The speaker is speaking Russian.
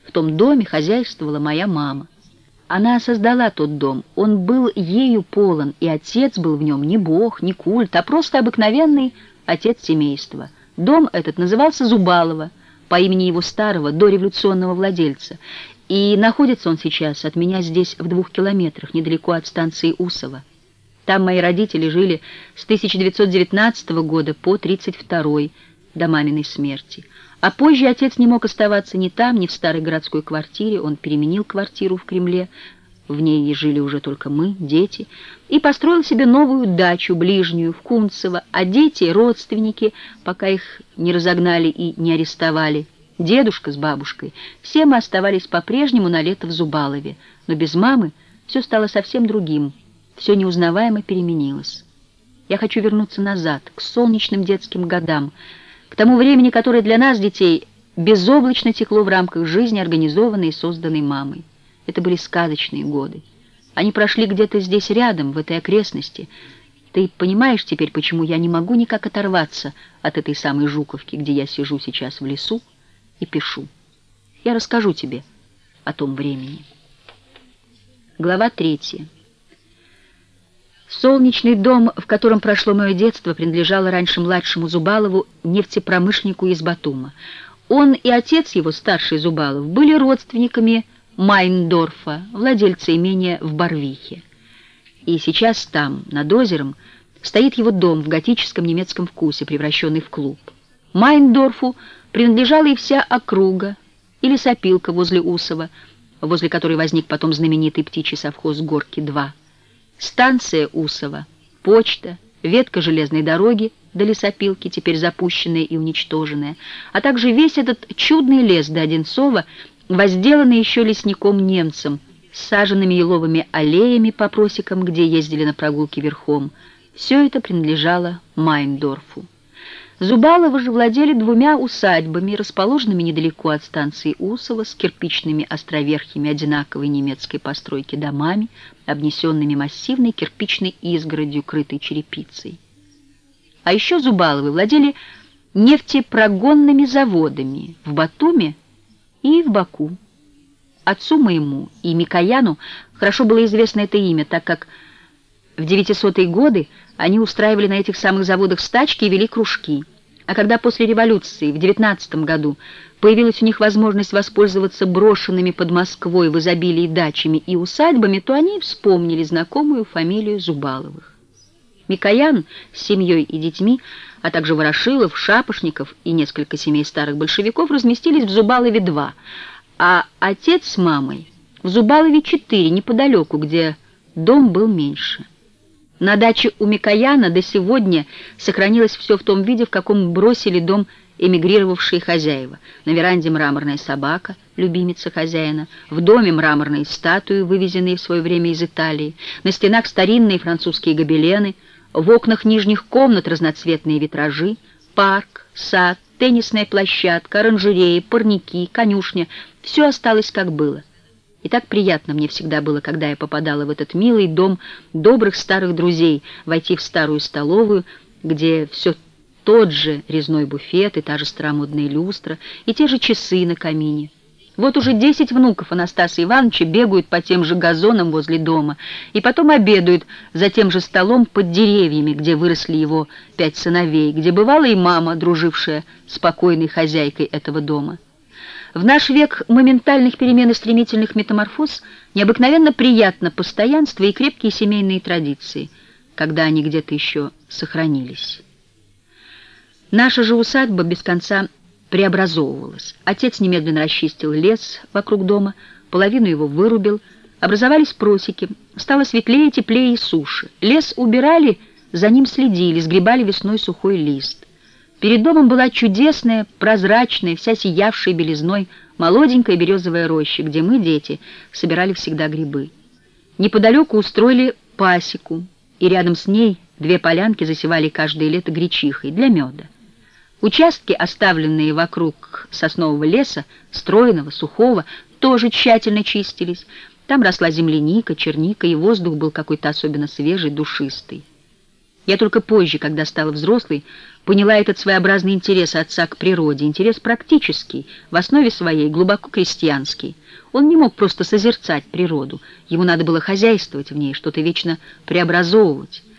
В том доме хозяйствовала моя мама. Она создала тот дом, он был ею полон, и отец был в нем не бог, не культ, а просто обыкновенный отец семейства. Дом этот назывался Зубалово, по имени его старого, дореволюционного владельца, и находится он сейчас от меня здесь в 2 километрах, недалеко от станции Усово. Там мои родители жили с 1919 года по 1932 до маминой смерти. А позже отец не мог оставаться ни там, ни в старой городской квартире, он переменил квартиру в Кремле, в ней жили уже только мы, дети, и построил себе новую дачу, ближнюю, в Кунцево, а дети, родственники, пока их не разогнали и не арестовали, дедушка с бабушкой, все мы оставались по-прежнему на лето в Зубалове, но без мамы все стало совсем другим, все неузнаваемо переменилось. Я хочу вернуться назад, к солнечным детским годам, к тому времени, которое для нас, детей, безоблачно текло в рамках жизни, организованной и созданной мамой. Это были сказочные годы. Они прошли где-то здесь рядом, в этой окрестности. Ты понимаешь теперь, почему я не могу никак оторваться от этой самой Жуковки, где я сижу сейчас в лесу и пишу. Я расскажу тебе о том времени. Глава 3. Солнечный дом, в котором прошло мое детство, принадлежал раньше младшему Зубалову, нефтепромышленнику из Батума. Он и отец его, старший Зубалов, были родственниками Майндорфа, владельца имения в Барвихе. И сейчас там, над озером, стоит его дом в готическом немецком вкусе, превращенный в клуб. Майндорфу принадлежала и вся округа, и лесопилка возле Усова, возле которой возник потом знаменитый птичий совхоз «Горки-2». Станция Усова, почта, ветка железной дороги до лесопилки, теперь запущенная и уничтоженная, а также весь этот чудный лес до Одинцова, возделанный еще лесником-немцем, с саженными еловыми аллеями по просекам, где ездили на прогулки верхом. Все это принадлежало Майндорфу. Зубаловы же владели 2 усадьбами, расположенными недалеко от станции Усово, с кирпичными островерхими одинаковой немецкой постройки домами, обнесенными массивной кирпичной изгородью, крытой черепицей. А еще Зубаловы владели нефтепрогонными заводами в Батуме и в Баку. Отцу моему и Микояну хорошо было известно это имя, так как в 900-е годы они устраивали на этих самых заводах стачки и вели кружки. А когда после революции в 19 году появилась у них возможность воспользоваться брошенными под Москвой в изобилии дачами и усадьбами, то они вспомнили знакомую фамилию Зубаловых. Микоян с семьей и детьми, а также Ворошилов, Шапошников и несколько семей старых большевиков разместились в Зубалове-2, а отец с мамой в Зубалове-4, неподалеку, где дом был меньше. На даче у Микояна до сегодня сохранилось все в том виде, в каком бросили дом эмигрировавшие хозяева. На веранде мраморная собака, любимица хозяина, в доме мраморные статуи, вывезенные в свое время из Италии, на стенах старинные французские гобелены, в окнах нижних комнат разноцветные витражи, парк, сад, теннисная площадка, оранжереи, парники, конюшня — все осталось как было. И так приятно мне всегда было, когда я попадала в этот милый дом добрых старых друзей, войти в старую столовую, где все тот же резной буфет и та же старомодная люстра, и те же часы на камине. Вот уже 10 внуков Анастасия Ивановича бегают по тем же газонам возле дома и потом обедают за тем же столом под деревьями, где выросли его 5 сыновей, где бывала и мама, дружившая с покойной хозяйкой этого дома. В наш век моментальных перемен и стремительных метаморфоз необыкновенно приятно постоянство и крепкие семейные традиции, когда они где-то еще сохранились. Наша же усадьба без конца преобразовывалась. Отец немедленно расчистил лес вокруг дома, половину его вырубил, образовались просеки, стало светлее, теплее и суше. Лес убирали, за ним следили, сгребали весной сухой лист. Перед домом была чудесная, прозрачная, вся сиявшая белизной, молоденькая березовая роща, где мы, дети, собирали всегда грибы. Неподалеку устроили пасеку, и рядом с ней 2 полянки засевали каждое лето гречихой для меда. Участки, оставленные вокруг соснового леса, стройного, сухого, тоже тщательно чистились. Там росла земляника, черника, и воздух был какой-то особенно свежий, душистый. Я только позже, когда стала взрослой, поняла этот своеобразный интерес отца к природе, интерес практический, в основе своей глубоко крестьянский. Он не мог просто созерцать природу, ему надо было хозяйствовать в ней, что-то вечно преобразовывать.